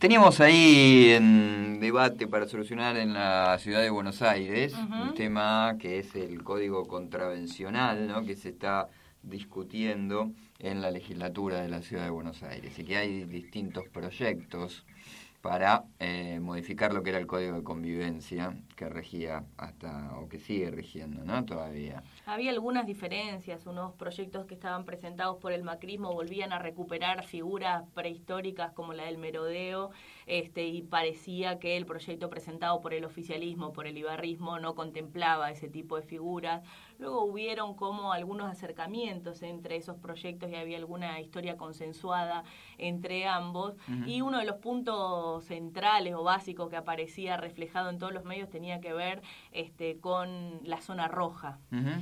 Teníamos ahí en debate para solucionar en la ciudad de Buenos Aires un tema que es el código contravencional, ¿no?, que se está discutiendo en la legislatura de la ciudad de Buenos Aires, y que hay distintos proyectos para modificar lo que era el código de convivencia que regía hasta, o que sigue rigiendo, ¿no?, todavía. Había algunas diferencias, unos proyectos que estaban presentados por el macrismo volvían a recuperar figuras prehistóricas como la del merodeo, y parecía que el proyecto presentado por el oficialismo, por el ibarrismo, no contemplaba ese tipo de figuras. Luego hubieron como algunos acercamientos entre esos proyectos y había alguna historia consensuada entre ambos. Y uno de los puntos centrales o básicos que aparecía reflejado en todos los medios tenía que ver con la zona roja.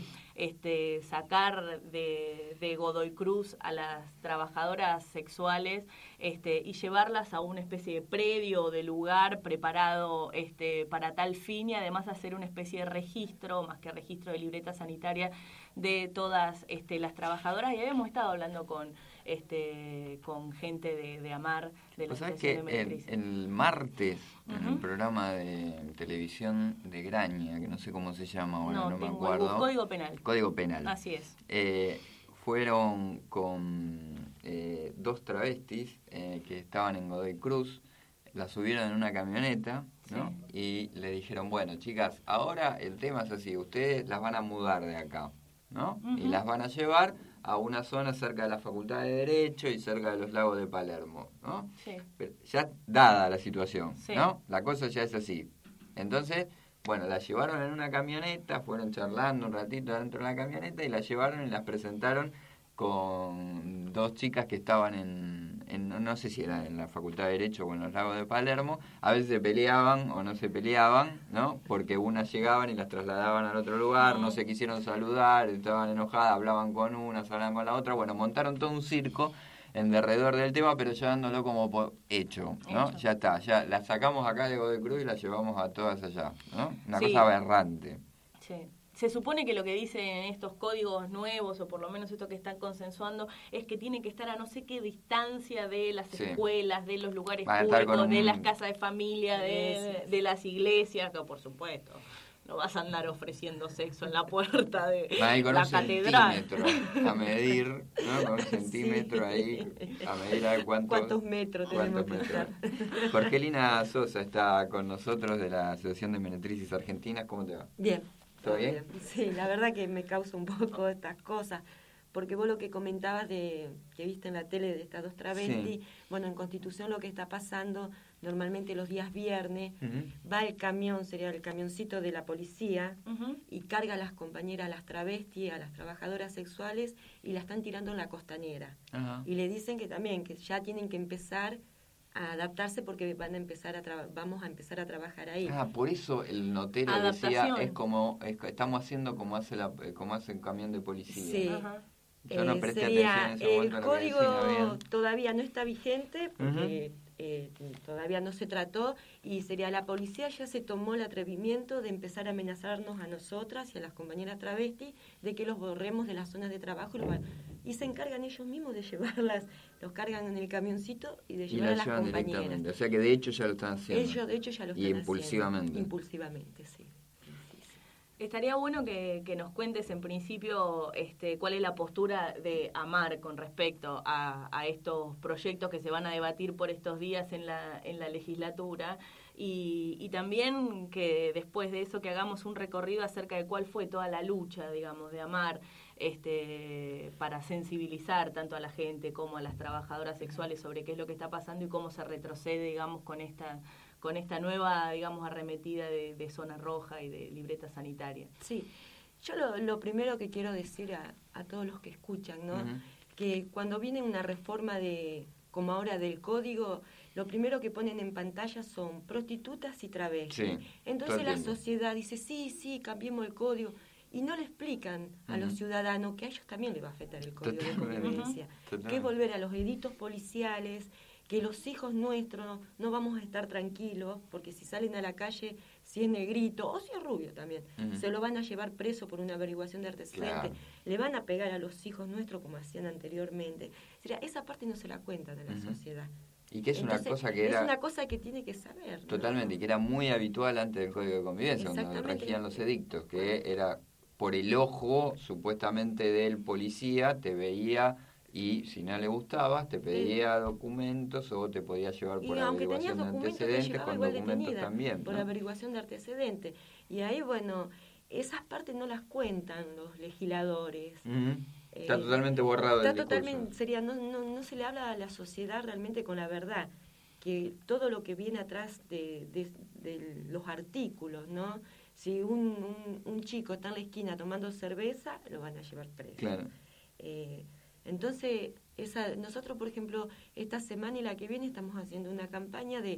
Sacar de Godoy Cruz a las trabajadoras sexuales y llevarlas a una especie de predio o de lugar preparado para tal fin, y además hacer una especie de registro, más que registro de libreta sanitaria, de todas las trabajadoras. Y habíamos estado hablando con gente de AMAR, de la Asociación de Meretrices. El martes, en el programa de televisión de Graña, que no sé cómo se llama ahora, no me acuerdo. Código Penal. Código Penal. Así es. Fueron con dos travestis que estaban en Godoy Cruz, las subieron en una camioneta, ¿no? Sí. Y le dijeron, bueno, chicas, ahora el tema es así, ustedes las van a mudar de acá, ¿no? Y las van a llevar a una zona cerca de la Facultad de Derecho y cerca de los lagos de Palermo, ¿no? Sí. Pero ya dada la situación, ¿no? La cosa ya es así. Entonces, bueno, la llevaron en una camioneta, fueron charlando un ratito dentro de la camioneta y la llevaron y las presentaron con dos chicas que estaban no sé si era en la Facultad de Derecho o en los lagos de Palermo. A veces se peleaban o no se peleaban, ¿no? Porque unas llegaban y las trasladaban al otro lugar, no se quisieron saludar, estaban enojadas, hablaban con unas, hablaban con la otra. Bueno, montaron todo un circo en derredor del tema, pero llevándolo como por hecho, ¿no? Ya está, ya la sacamos acá de Godoy Cruz y la llevamos a todas allá, ¿no? Una cosa aberrante. Sí. Se supone que lo que dicen estos códigos nuevos, o por lo menos esto que están consensuando, es que tiene que estar a no sé qué distancia de las escuelas, de los lugares públicos, de las casas de familia, de las iglesias, que por supuesto no vas a andar ofreciendo sexo en la puerta de la catedral. A medir, ¿no? Con un centímetro ahí, a medir a ver cuántos metros tenemos que estar. Jorgelina Sosa está con nosotros de la Asociación de Meretrices Argentinas. ¿Cómo te va? Bien. ¿Todo bien? Sí, la verdad que me causa un poco estas cosas, porque vos lo que comentabas que viste en la tele de estas dos travestis, bueno, en Constitución lo que está pasando, normalmente los días viernes, va el camión, sería el camioncito de la policía, y carga a las compañeras, a las travestis, a las trabajadoras sexuales, y la están tirando en la costanera. Y le dicen que también, que ya tienen que empezar a adaptarse porque vamos a empezar a trabajar ahí. Por eso el notero decía, estamos haciendo como hace el camión de policía. Sí. Yo no presté atención en ese momento. El código todavía no está vigente porque todavía no se trató, y sería la policía ya se tomó el atrevimiento de empezar a amenazarnos a nosotras y a las compañeras travestis de que los borremos de las zonas de trabajo y se encargan ellos mismos de llevarlas, los cargan en el camioncito y de llevar a las compañeras. O sea que de hecho ya lo están haciendo. Ellos de hecho ya lo están haciendo. Impulsivamente, sí. Estaría bueno que nos cuentes en principio cuál es la postura de AMAR con respecto a estos proyectos que se van a debatir por estos días en la legislatura, y también que después de eso que hagamos un recorrido acerca de cuál fue toda la lucha, digamos, de AMAR para sensibilizar tanto a la gente como a las trabajadoras sexuales sobre qué es lo que está pasando y cómo se retrocede, digamos, con esta nueva, digamos, arremetida de zona roja y de libreta sanitaria. Sí, yo lo primero que quiero decir a todos los que escuchan, ¿no? Que cuando viene una reforma como ahora del código, lo primero que ponen en pantalla son prostitutas y travestis. Entonces la sociedad dice, sí, cambiemos el código, y no le explican a los ciudadanos que a ellos también les va a afectar el código de convivencia, que es volver a los delitos policiales, que los hijos nuestros no vamos a estar tranquilos, porque si salen a la calle, si es negrito, o si es rubio también, se lo van a llevar preso por una averiguación de antecedentes, le van a pegar a los hijos nuestros como hacían anteriormente. O sea, esa parte no se la cuentan de la sociedad. Y que es Entonces, una cosa que era... Es una cosa que tiene que saber, ¿no? Totalmente, que era muy habitual antes del Código de Convivencia, cuando regían los edictos, que era por el ojo, supuestamente, del policía, te veía y si no le gustabas, te pedía documentos o te podía llevar por averiguación de antecedentes, con documentos también, por averiguación de antecedentes. Y ahí, bueno, esas partes no las cuentan los legisladores. Está totalmente borrado del discurso. Totalmente, no se le habla a la sociedad realmente con la verdad, que todo lo que viene atrás de los artículos, ¿no? Si un chico está en la esquina tomando cerveza, lo van a llevar preso. Claro. Entonces, nosotros, por ejemplo, esta semana y la que viene estamos haciendo una campaña de,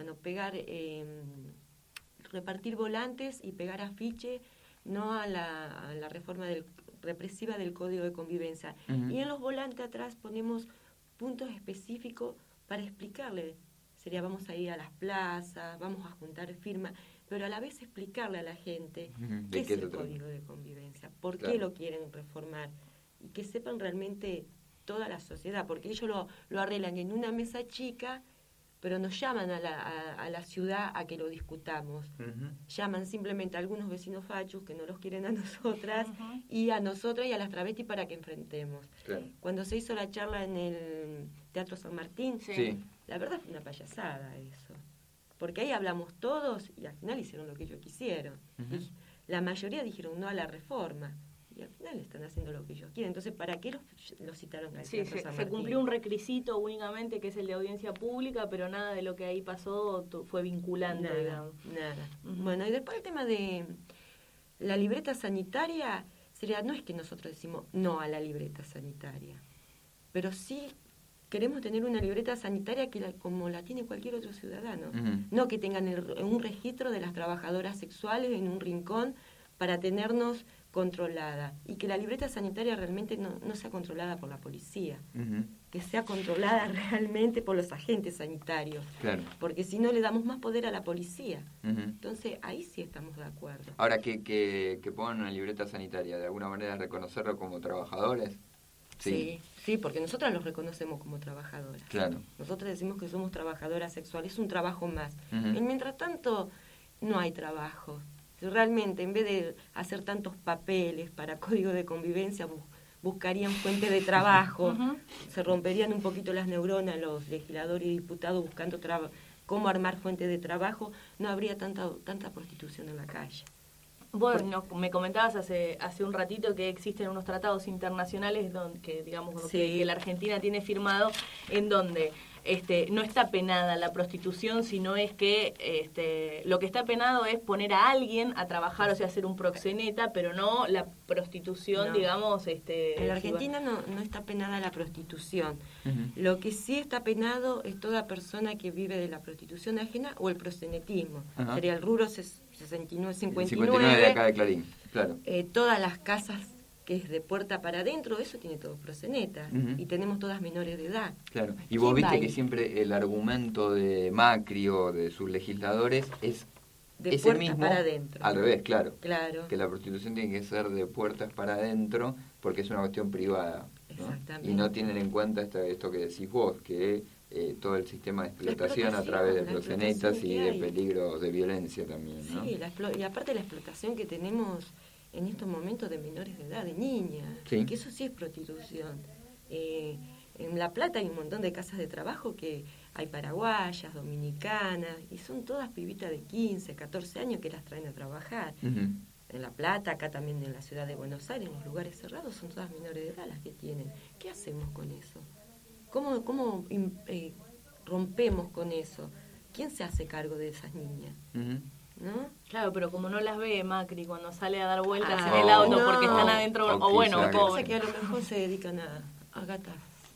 repartir volantes y pegar afiches, no a la reforma represiva del Código de Convivencia. Uh-huh. Y en los volantes atrás ponemos puntos específicos para explicarle. Sería, vamos a ir a las plazas, vamos a juntar firmas, pero a la vez explicarle a la gente qué es el Código de Convivencia, por qué lo quieren reformar, y que sepan realmente toda la sociedad, porque ellos lo arreglan en una mesa chica, pero nos llaman a la ciudad a que lo discutamos. Uh-huh. Llaman simplemente a algunos vecinos fachos que no los quieren a nosotras, uh-huh, y a nosotras y a las travestis para que enfrentemos. Claro. Cuando se hizo la charla en el Teatro San Martín, sí, la verdad fue una payasada eso. Porque ahí hablamos todos y al final hicieron lo que ellos quisieron. Uh-huh. Y la mayoría dijeron no a la reforma. Y al final están haciendo lo que ellos quieren. Entonces, ¿para qué los citaron al Teatro San Martín? Se cumplió un requisito únicamente, que es el de audiencia pública, pero nada de lo que ahí pasó fue vinculante, digamos. Nada. Uh-huh. Bueno, y después el tema de la libreta sanitaria, no es que nosotros decimos no a la libreta sanitaria, pero sí queremos tener una libreta sanitaria como la tiene cualquier otro ciudadano. Uh-huh. No que tengan un registro de las trabajadoras sexuales en un rincón para tenernos controlada, y que la libreta sanitaria realmente no sea controlada por la policía, uh-huh, que sea controlada realmente por los agentes sanitarios, claro, porque si no le damos más poder a la policía. Uh-huh. Entonces ahí sí estamos de acuerdo. Ahora, que pongan una libreta sanitaria, de alguna manera reconocerlo como trabajadores. Sí, porque nosotras los reconocemos como trabajadoras. Claro. Nosotras decimos que somos trabajadoras sexuales, es un trabajo más. Uh-huh. Y mientras tanto no hay trabajo. Realmente, en vez de hacer tantos papeles para Código de Convivencia, buscarían fuente de trabajo, uh-huh, se romperían un poquito las neuronas los legisladores y diputados buscando cómo armar fuente de trabajo, no habría tanta prostitución en la calle. Bueno, me comentabas hace un ratito que existen unos tratados internacionales que la Argentina tiene firmado, en donde no está penada la prostitución, sino es que lo que está penado es poner a alguien a trabajar, o sea, hacer un proxeneta, pero no la prostitución, digamos. En la Argentina no está penada la prostitución. Uh-huh. Lo que sí está penado es toda persona que vive de la prostitución ajena o el proxenetismo. Uh-huh. Sería el rubro 59 de acá de Clarín, claro. Todas las casas que es de puerta para adentro, eso tiene todos proxenetas, uh-huh, y tenemos todas menores de edad. Claro, y vos viste que siempre el argumento de Macri o de sus legisladores es de ese puertas mismo, para adentro. Al revés, claro, que la prostitución tiene que ser de puertas para adentro porque es una cuestión privada, ¿no? Exactamente. Y no tienen en cuenta esto que decís vos, que todo el sistema de explotación a través de proxenetas y de peligros de violencia también, ¿no? Sí, y aparte la explotación que tenemos en estos momentos de menores de edad, de niñas, que eso sí es prostitución. En La Plata hay un montón de casas de trabajo que hay paraguayas, dominicanas, y son todas pibitas de 15, 14 años que las traen a trabajar. Uh-huh. En La Plata, acá también en la ciudad de Buenos Aires, en los lugares cerrados, son todas menores de edad las que tienen. ¿Qué hacemos con eso? ¿Cómo rompemos con eso? ¿Quién se hace cargo de esas niñas? Uh-huh. ¿No? Claro, pero como no las ve Macri cuando sale a dar vueltas en el auto porque están adentro, o bueno, pobre. Que a lo mejor se dedican a gatas.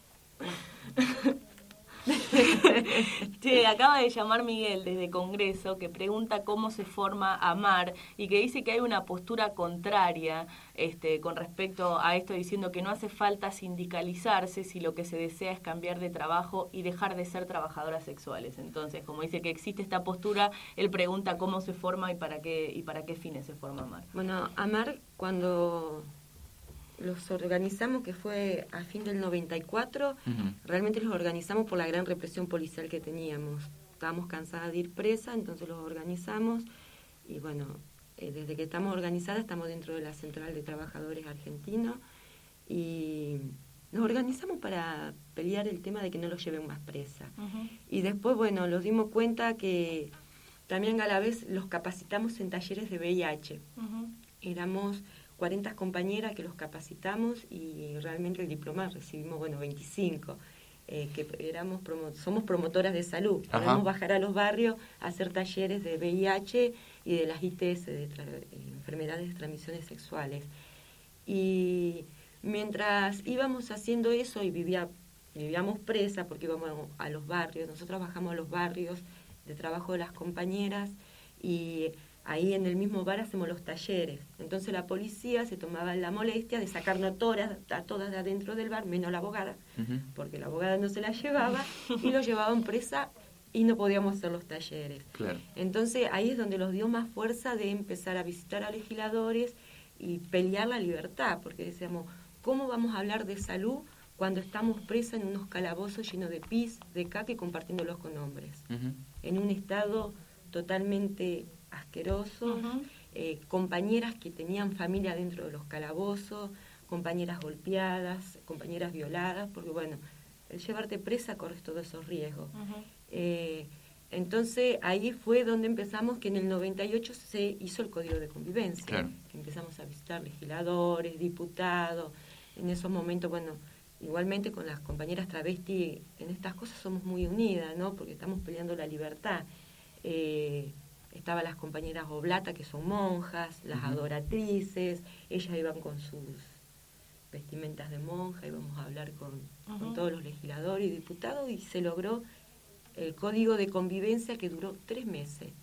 Che, acaba de llamar Miguel desde Congreso, que pregunta cómo se forma AMAR y que dice que hay una postura contraria con respecto a esto, diciendo que no hace falta sindicalizarse si lo que se desea es cambiar de trabajo y dejar de ser trabajadoras sexuales. Entonces, como dice que existe esta postura, él pregunta cómo se forma y para qué fines se forma AMAR. Bueno, AMAR, cuando los organizamos, que fue a fin del 94, realmente los organizamos por la gran represión policial que teníamos. Estábamos cansadas de ir presa, entonces los organizamos y bueno, desde que estamos organizadas estamos dentro de la Central de Trabajadores Argentinos y nos organizamos para pelear el tema de que no los lleven más presa. Y después, bueno, nos dimos cuenta que también a la vez los capacitamos en talleres de VIH. Éramos 40 compañeras que los capacitamos y realmente el diploma recibimos, 25. Que somos promotoras de salud. Podemos bajar a los barrios a hacer talleres de VIH y de las ITS, de enfermedades de transmisiones sexuales. Y mientras íbamos haciendo eso y vivíamos presa porque íbamos a los barrios, nosotros bajamos a los barrios de trabajo de las compañeras y ahí en el mismo bar hacemos los talleres. Entonces la policía se tomaba la molestia de sacarnos a todas de adentro del bar, menos la abogada, porque la abogada no se la llevaba y lo llevaban presa y no podíamos hacer los talleres. Claro. Entonces ahí es donde nos dio más fuerza de empezar a visitar a legisladores y pelear la libertad, porque decíamos, ¿cómo vamos a hablar de salud cuando estamos presas en unos calabozos llenos de pis, de caca y compartiéndolos con hombres? En un estado totalmente asqueroso, compañeras que tenían familia dentro de los calabozos, compañeras golpeadas, compañeras violadas, porque bueno, el llevarte presa corres todos esos riesgos. Entonces ahí fue donde empezamos, que en el 98 se hizo el Código de Convivencia, que empezamos a visitar legisladores, diputados. En esos momentos, bueno, igualmente con las compañeras travestis en estas cosas somos muy unidas, ¿no? Porque estamos peleando la libertad. Estaban las compañeras Oblata, que son monjas, las adoratrices, ellas iban con sus vestimentas de monja, íbamos a hablar con todos los legisladores y diputados y se logró el Código de Convivencia que duró 3 meses,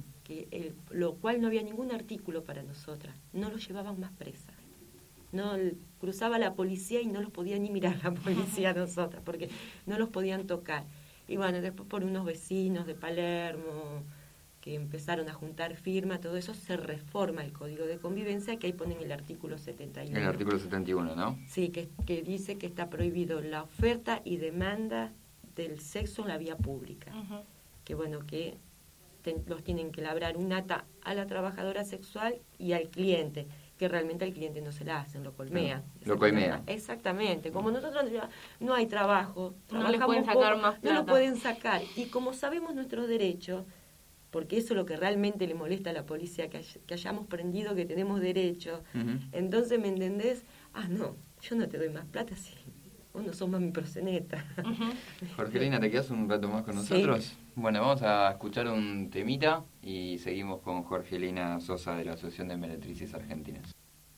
lo cual no había ningún artículo para nosotras, no los llevaban más presas. No cruzaba la policía y no los podía ni mirar la policía a nosotras, porque no los podían tocar. Y bueno, después por unos vecinos de Palermo que empezaron a juntar firmas, todo eso, se reforma el Código de Convivencia, que ahí ponen el artículo 71. El artículo 71, ¿no? Sí, que dice que está prohibido la oferta y demanda del sexo en la vía pública. Que bueno, que los tienen que labrar un acta a la trabajadora sexual y al cliente, que realmente al cliente no se la hacen, lo colmean. Lo colmean. Exactamente. Como nosotros ya no hay trabajo, no le pueden sacar más plata. No lo pueden sacar. Y como sabemos nuestros derechos, porque eso es lo que realmente le molesta a la policía, que hayamos prendido que tenemos derechos, entonces, ¿me entendés? No, yo no te doy más plata si vos no sos más mi proxeneta. Jorgelina, ¿te quedas un rato más con nosotros? Sí. Bueno, vamos a escuchar un temita y seguimos con Jorgelina Sosa de la Asociación de Meretrices Argentinas.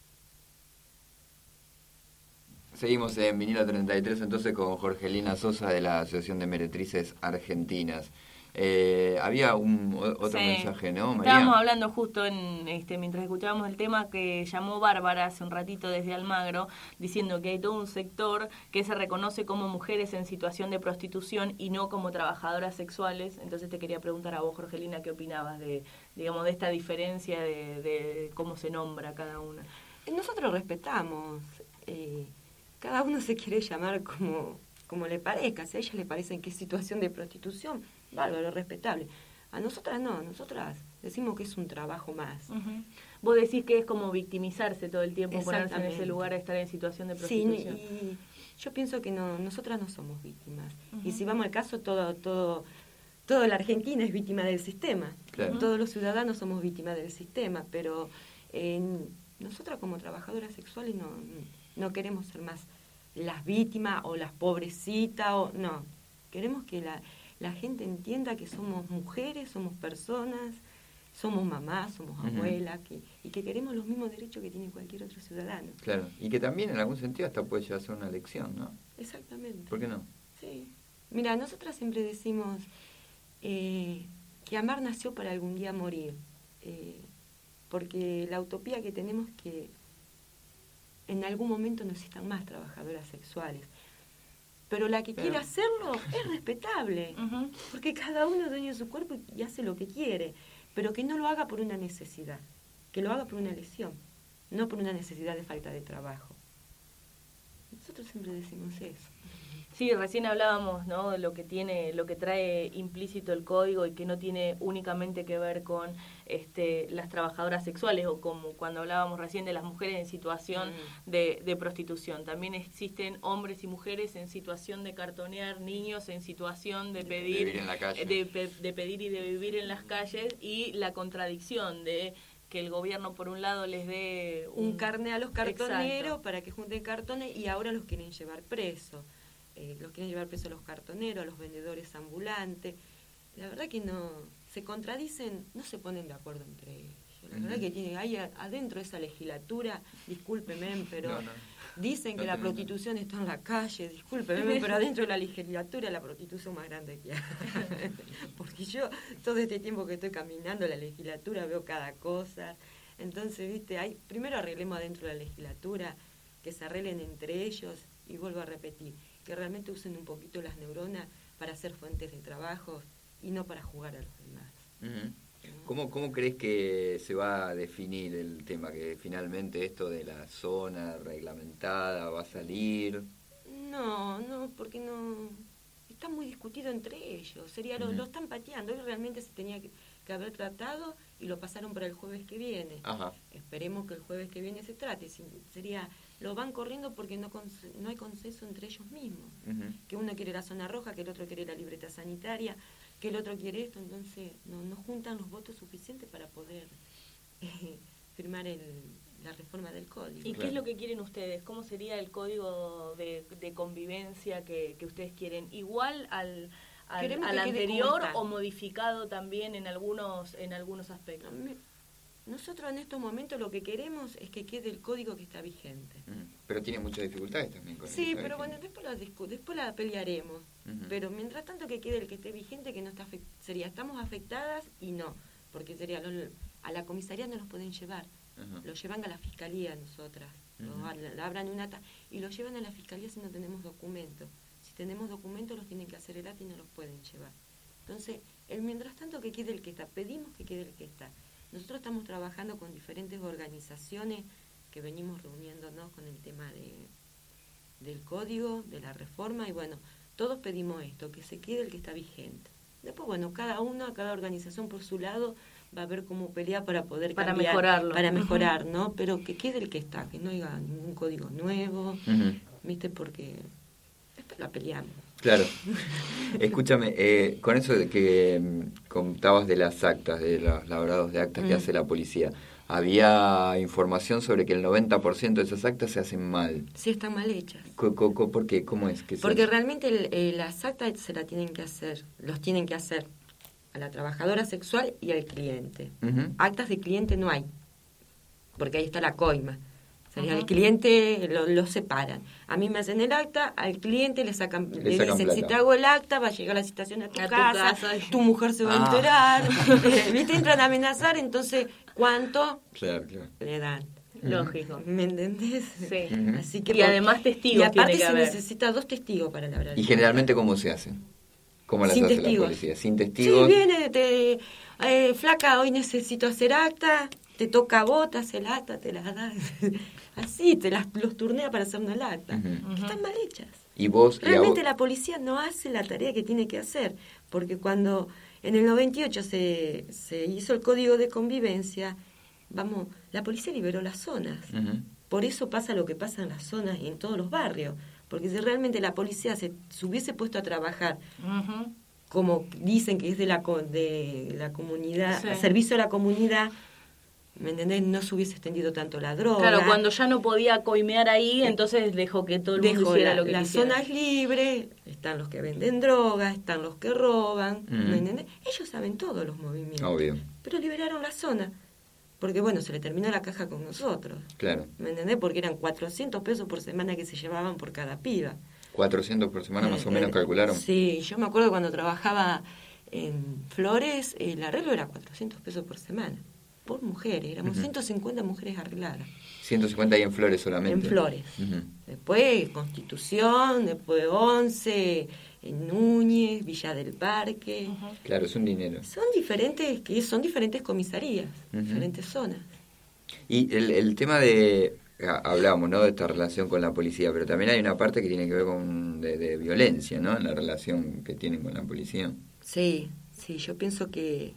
Seguimos en Vinilo 33 entonces con Jorgelina Sosa de la Asociación de Meretrices Argentinas. Había otro mensaje, ¿no, María? Estábamos hablando justo mientras escuchábamos el tema, que llamó Bárbara hace un ratito desde Almagro, diciendo que hay todo un sector que se reconoce como mujeres en situación de prostitución y no como trabajadoras sexuales. Entonces te quería preguntar a vos, Jorgelina, ¿qué opinabas de esta diferencia de cómo se nombra cada una? Nosotros respetamos. Cada uno se quiere llamar como le parezca. Si a ella le parece que es situación de prostitución, bárbaro, respetable. A nosotras no, nosotras decimos que es un trabajo más. Vos decís que es como victimizarse todo el tiempo, ponerse en ese lugar a estar en situación de prostitución. Sí, y yo pienso que no, nosotras no somos víctimas. Y si vamos al caso, toda la Argentina es víctima del sistema. Claro. Todos los ciudadanos somos víctimas del sistema, pero nosotras como trabajadoras sexuales no queremos ser más las víctimas o las pobrecitas, no. Queremos que la gente entienda que somos mujeres, somos personas, somos mamás, somos abuelas, y que queremos los mismos derechos que tiene cualquier otro ciudadano. Claro, y que también en algún sentido hasta puede llegar a ser una lección, ¿no? Exactamente. ¿Por qué no? Sí. Mira, nosotras siempre decimos que amar nació para algún día morir, porque la utopía que tenemos es que en algún momento no existan más trabajadoras sexuales. Pero la que quiere hacerlo es respetable, porque cada uno es dueño de su cuerpo y hace lo que quiere, pero que no lo haga por una necesidad, que lo haga por una lesión, no por una necesidad de falta de trabajo. Nosotros siempre decimos eso. Sí, recién hablábamos, ¿no?, de lo que trae implícito el código y que no tiene únicamente que ver con las trabajadoras sexuales, o como cuando hablábamos recién de las mujeres en situación de prostitución. También existen hombres y mujeres en situación de cartonear, niños en situación de pedir, vivir en la calle. de pedir y de vivir en las calles, y la contradicción de que el gobierno por un lado les dé un carné a los cartoneros. Exacto. Para que junten cartones, y ahora los quieren llevar presos. Los quieren llevar presos a los cartoneros, a los vendedores ambulantes. La verdad que no se contradicen, no se ponen de acuerdo entre ellos. La verdad que hay adentro de esa legislatura, discúlpeme, pero dicen que la prostitución está en la calle, discúlpeme, pero adentro de la legislatura la prostitución más grande que hay. Porque yo todo este tiempo que estoy caminando en la legislatura veo cada cosa. Entonces, primero arreglemos adentro de la legislatura, que se arreglen entre ellos, y vuelvo a repetir, que realmente usen un poquito las neuronas para ser fuentes de trabajo y no para jugar a los demás. ¿Cómo crees que se va a definir el tema? ¿Que finalmente esto de la zona reglamentada va a salir? No, porque no está muy discutido entre ellos. Lo están pateando. Hoy realmente se tenía que haber tratado y lo pasaron para el jueves que viene. Ajá. Esperemos que el jueves que viene se trate. Lo van corriendo porque no hay consenso entre ellos mismos. Que uno quiere la zona roja, que el otro quiere la libreta sanitaria, que el otro quiere esto. Entonces no juntan los votos suficientes para poder firmar la reforma del código. ¿Y qué es lo que quieren ustedes? ¿Cómo sería el código de convivencia que ustedes quieren? ¿Igual al anterior o modificado también en algunos aspectos? Nosotros en estos momentos lo que queremos es que quede el código que está vigente. Pero tiene muchas dificultades también con Sí, eso, pero bueno, después la pelearemos. Pero mientras tanto que quede el que esté vigente, que no está estamos afectadas y no, porque a la comisaría no los pueden llevar. Lo llevan a la fiscalía nosotras. Abran un acta y lo llevan a la fiscalía si no tenemos documentos. Si tenemos documentos los tienen que hacer el acta y no los pueden llevar. Entonces, mientras tanto que quede el que está, pedimos que quede el que está. Nosotros estamos trabajando con diferentes organizaciones que venimos reuniéndonos con el tema del código, de la reforma, y bueno, todos pedimos esto, que se quede el que está vigente. Después, bueno, cada organización por su lado va a ver cómo pelea para poder cambiar, mejorarlo. Para mejorar, ¿no? Pero que quede el que está, que no haya ningún código nuevo, ¿viste? Porque después la peleamos. Claro. Escúchame, con eso de que contabas de las actas, de los labrados de actas que hace la policía, había información sobre que el 90% de esas actas se hacen mal. Sí, están mal hechas. ¿Por qué? ¿Cómo es? Porque realmente las actas los tienen que hacer a la trabajadora sexual y al cliente. Actas de cliente no hay, porque ahí está la coima. Al cliente lo separan. A mí me hacen el acta, al cliente le dicen, plata. Si te hago el acta, va a llegar la citación a tu casa, tu mujer se va a enterar. ¿Viste? Entran a amenazar, entonces, ¿cuánto le dan? Lógico. ¿Me entendés? Sí. Así que y además testigos. Y aparte tiene que haber. Necesita 2 testigos para labrar. ¿Y generalmente cómo se hace? ¿Cómo las hace la policía? ¿Sin testigos? Sí, viene, flaca, hoy necesito hacer acta, te toca a vos, te hace el acta, te las das. Así, los turnea para hacer una acta. Están mal hechas. ¿Y vos? Realmente la policía no hace la tarea que tiene que hacer, porque cuando en el 98 se hizo el código de convivencia, la policía liberó las zonas. Por eso pasa lo que pasa en las zonas y en todos los barrios. Porque si realmente la policía se hubiese puesto a trabajar, como dicen que es de la comunidad, al servicio de la comunidad, ¿me entendés? No se hubiese extendido tanto la droga. Claro, cuando ya no podía coimear ahí, entonces dejó que todo el mundo hiciera lo que las quisiera. Zonas libres, están los que venden drogas, están los que roban, ¿me entendés? Ellos saben todos los movimientos. Obvio. Pero liberaron la zona. Porque, bueno, se le terminó la caja con nosotros. Claro. ¿Me entendés? Porque eran 400 pesos por semana que se llevaban por cada piba. 400 por semana más o menos calcularon. Sí, yo me acuerdo cuando trabajaba en Flores, el arreglo era 400 pesos por semana. Por mujeres, éramos 150 mujeres arregladas. 150 ahí en Flores solamente. En Flores. Después Constitución, después 11, en Núñez, Villa del Parque. Claro, es un dinero. Son diferentes comisarías, diferentes zonas. Y el tema de Hablábamos, ¿no?, de esta relación con la policía, pero también hay una parte que tiene que ver con de violencia, ¿no?, en la relación que tienen con la policía. Sí, yo pienso que...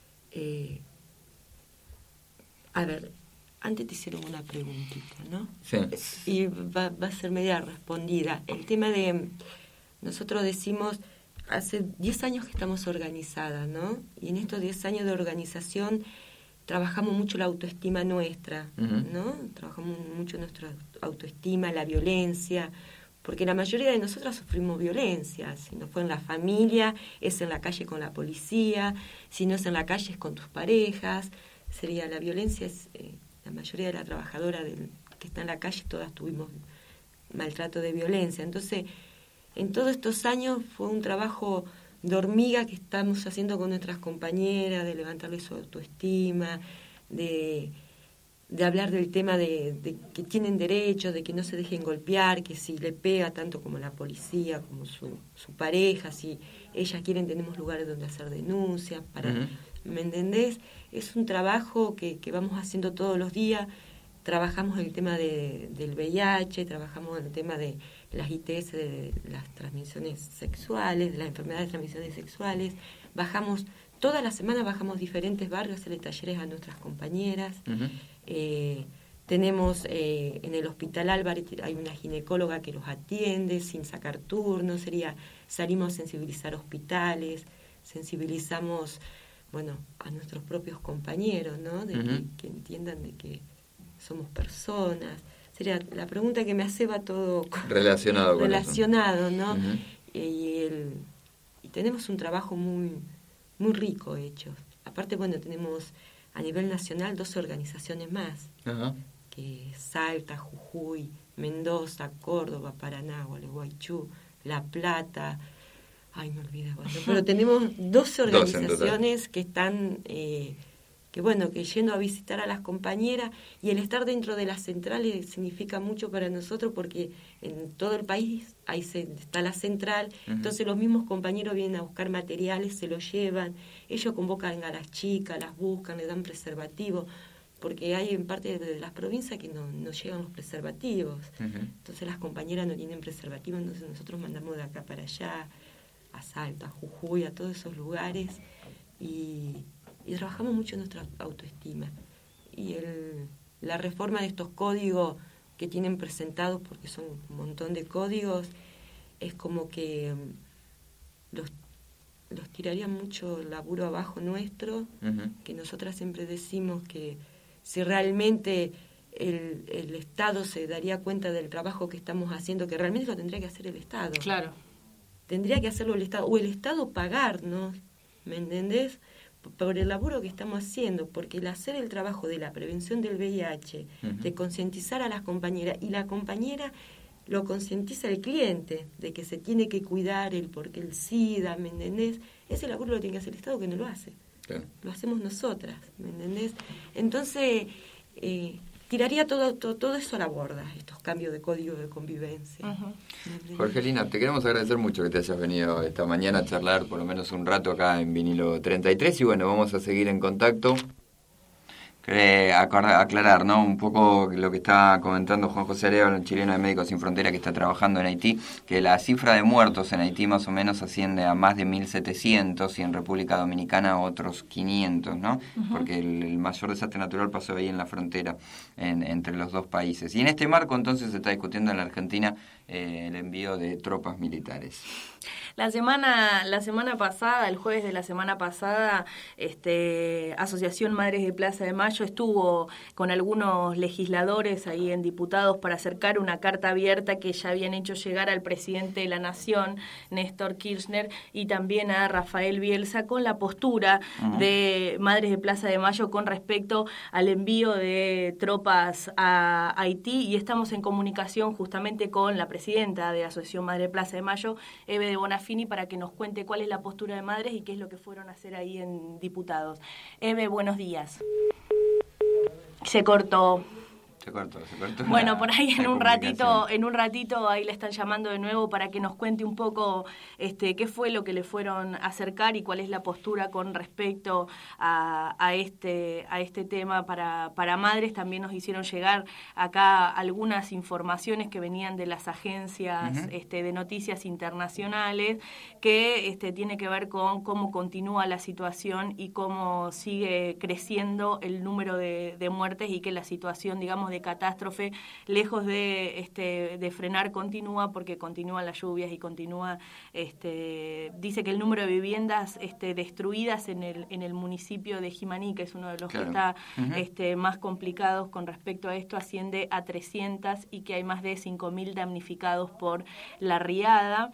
a ver, antes te hicieron una preguntita, ¿no? Sí. Y va a ser media respondida. El tema de... Nosotros decimos, hace 10 años que estamos organizadas, ¿no? Y en estos 10 años de organización trabajamos mucho la autoestima nuestra, ¿no? Trabajamos mucho nuestra autoestima, la violencia, porque la mayoría de nosotras sufrimos violencia. Si no fue en la familia, es en la calle con la policía, si no es en la calle es con tus parejas. Sería la violencia, es la mayoría de la trabajadora que está en la calle, todas tuvimos maltrato de violencia. Entonces, en todos estos años fue un trabajo de hormiga que estamos haciendo con nuestras compañeras, de levantarles su autoestima, de hablar del tema de que tienen derechos, de que no se dejen golpear, que si le pega tanto como la policía, como su pareja, si ellas quieren, tenemos lugares donde hacer denuncias, ¿me entendés? Es un trabajo que vamos haciendo todos los días. Trabajamos el tema del VIH, trabajamos el tema de las ITS, de las transmisiones sexuales, de las enfermedades de transmisiones sexuales. Toda la semana bajamos diferentes barrios a hacerle talleres a nuestras compañeras. Tenemos en el Hospital Álvarez, hay una ginecóloga que los atiende sin sacar turnos. Salimos a sensibilizar hospitales, sensibilizamos, a nuestros propios compañeros, ¿no? Que entiendan de que somos personas. La pregunta que me hace va todo relacionado con relacionado, ¿no? Y tenemos un trabajo muy, muy rico hecho. Aparte, tenemos a nivel nacional 2 organizaciones más, que Salta, Jujuy, Mendoza, Córdoba, Paraná, Gualeguaychú, La Plata. Ay, me olvidé. Pero tenemos 12 organizaciones que están... que yendo a visitar a las compañeras, y el estar dentro de las centrales significa mucho para nosotros, porque en todo el país está la central. Entonces los mismos compañeros vienen a buscar materiales, se los llevan, ellos convocan a las chicas, las buscan, les dan preservativos, porque hay en parte de las provincias que no llegan los preservativos. Entonces las compañeras no tienen preservativos, entonces nosotros mandamos de acá para allá, a Salta, a Jujuy, a todos esos lugares, y trabajamos mucho nuestra autoestima. Y la reforma de estos códigos que tienen presentados, porque son un montón de códigos, es como que los tiraría mucho laburo abajo nuestro, que nosotras siempre decimos que si realmente el Estado se daría cuenta del trabajo que estamos haciendo, que realmente lo tendría que hacer el Estado. Claro. Tendría que hacerlo el Estado, o el Estado pagarnos, ¿me entendés?, por el laburo que estamos haciendo, porque el hacer el trabajo de la prevención del VIH, de concientizar a las compañeras, y la compañera lo concientiza al cliente, de que se tiene que cuidar porque el SIDA, ¿me entendés? Ese laburo lo tiene que hacer el Estado, que no lo hace. Claro. Lo hacemos nosotras, ¿me entendés? Entonces, tiraría todo eso a la borda, estos cambios de código de convivencia. Jorgelina, te queremos agradecer mucho que te hayas venido esta mañana a charlar por lo menos un rato acá en Vinilo 33, y vamos a seguir en contacto. Aclarar, ¿no?, un poco lo que está comentando Juan José Arevalo, el chileno de Médicos Sin Frontera que está trabajando en Haití, que la cifra de muertos en Haití más o menos asciende a más de 1.700 y en República Dominicana otros 500, ¿no? Porque el mayor desastre natural pasó ahí en la frontera entre los dos países. Y en este marco entonces se está discutiendo en la Argentina el envío de tropas militares. La semana pasada, el jueves de la semana pasada, Asociación Madres de Plaza de Mayo estuvo con algunos legisladores ahí en diputados para acercar una carta abierta que ya habían hecho llegar al presidente de la Nación, Néstor Kirchner, y también a Rafael Bielsa, con la postura de Madres de Plaza de Mayo con respecto al envío de tropas a Haití, y estamos en comunicación justamente con la presidenta de Asociación Madres de Plaza de Mayo, Eve de Bonafini, para que nos cuente cuál es la postura de Madres y qué es lo que fueron a hacer ahí en diputados. Eve, buenos días. Se cortó. Se cortó. Bueno, por ahí en un ratito ahí le están llamando de nuevo para que nos cuente un poco qué fue lo que le fueron a acercar y cuál es la postura con respecto a este tema para madres. También nos hicieron llegar acá algunas informaciones que venían de las agencias de noticias internacionales que tiene que ver con cómo continúa la situación y cómo sigue creciendo el número de muertes y que la situación, digamos, de catástrofe, lejos de frenar, continúa porque continúan las lluvias y continúa, dice que el número de viviendas destruidas en el municipio de Jimaní, que es uno de los que está más complicados con respecto a esto, asciende a 300 y que hay más de 5.000 damnificados por la riada.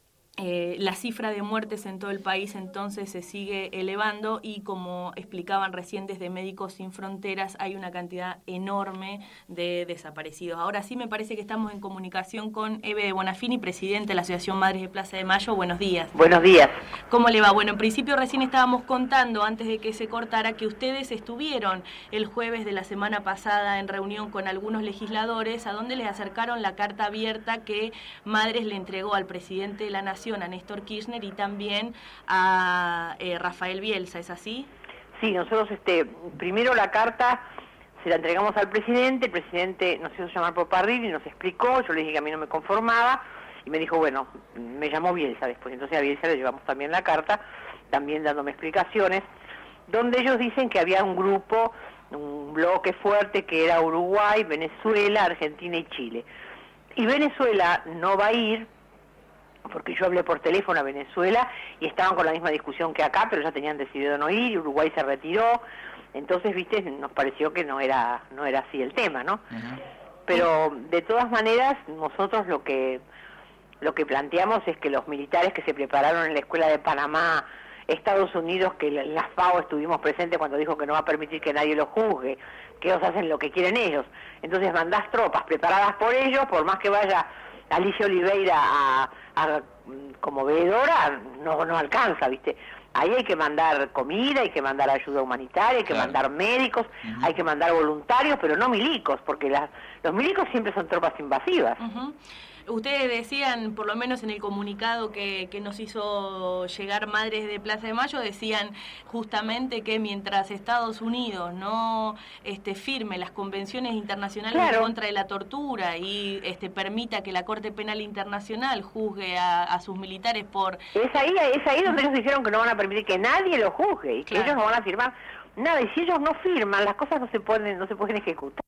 La cifra de muertes en todo el país entonces se sigue elevando y como explicaban recién desde Médicos Sin Fronteras hay una cantidad enorme de desaparecidos. Ahora sí me parece que estamos en comunicación con Eve de Bonafini, presidente de la Asociación Madres de Plaza de Mayo. Buenos días. Buenos días. ¿Cómo le va? Bueno, en principio recién estábamos contando antes de que se cortara que ustedes estuvieron el jueves de la semana pasada en reunión con algunos legisladores a donde les acercaron la carta abierta que Madres le entregó al presidente de la Nación, a Néstor Kirchner, y también a Rafael Bielsa, ¿es así? Sí, nosotros primero la carta se la entregamos al presidente, el presidente nos hizo llamar por Parril y nos explicó, yo le dije que a mí no me conformaba, y me dijo, bueno, me llamó Bielsa después, entonces a Bielsa le llevamos también la carta, también dándome explicaciones, donde ellos dicen que había un grupo, un bloque fuerte que era Uruguay, Venezuela, Argentina y Chile. Y Venezuela no va a ir, porque yo hablé por teléfono a Venezuela y estaban con la misma discusión que acá, pero ya tenían decidido no ir y Uruguay se retiró, entonces, viste, nos pareció que no era así el tema, ¿no? Pero de todas maneras, nosotros lo que planteamos es que los militares que se prepararon en la Escuela de Panamá, Estados Unidos, que la FAO estuvimos presentes cuando dijo que no va a permitir que nadie los juzgue, que ellos hacen lo que quieren ellos, entonces mandás tropas preparadas por ellos, por más que vaya Alicia Oliveira como veedora, no alcanza, ¿viste? Ahí hay que mandar comida, hay que mandar ayuda humanitaria, hay que mandar médicos, hay que mandar voluntarios, pero no milicos, porque los milicos siempre son tropas invasivas. Ustedes decían, por lo menos en el comunicado que nos hizo llegar Madres de Plaza de Mayo, decían justamente que mientras Estados Unidos no firme las convenciones internacionales en contra de la tortura y permita que la Corte Penal Internacional juzgue a sus militares por... Es ahí donde ellos dijeron que no van a permitir que nadie lo juzgue y que ellos no van a firmar nada, y si ellos no firman, las cosas no se pueden ejecutar.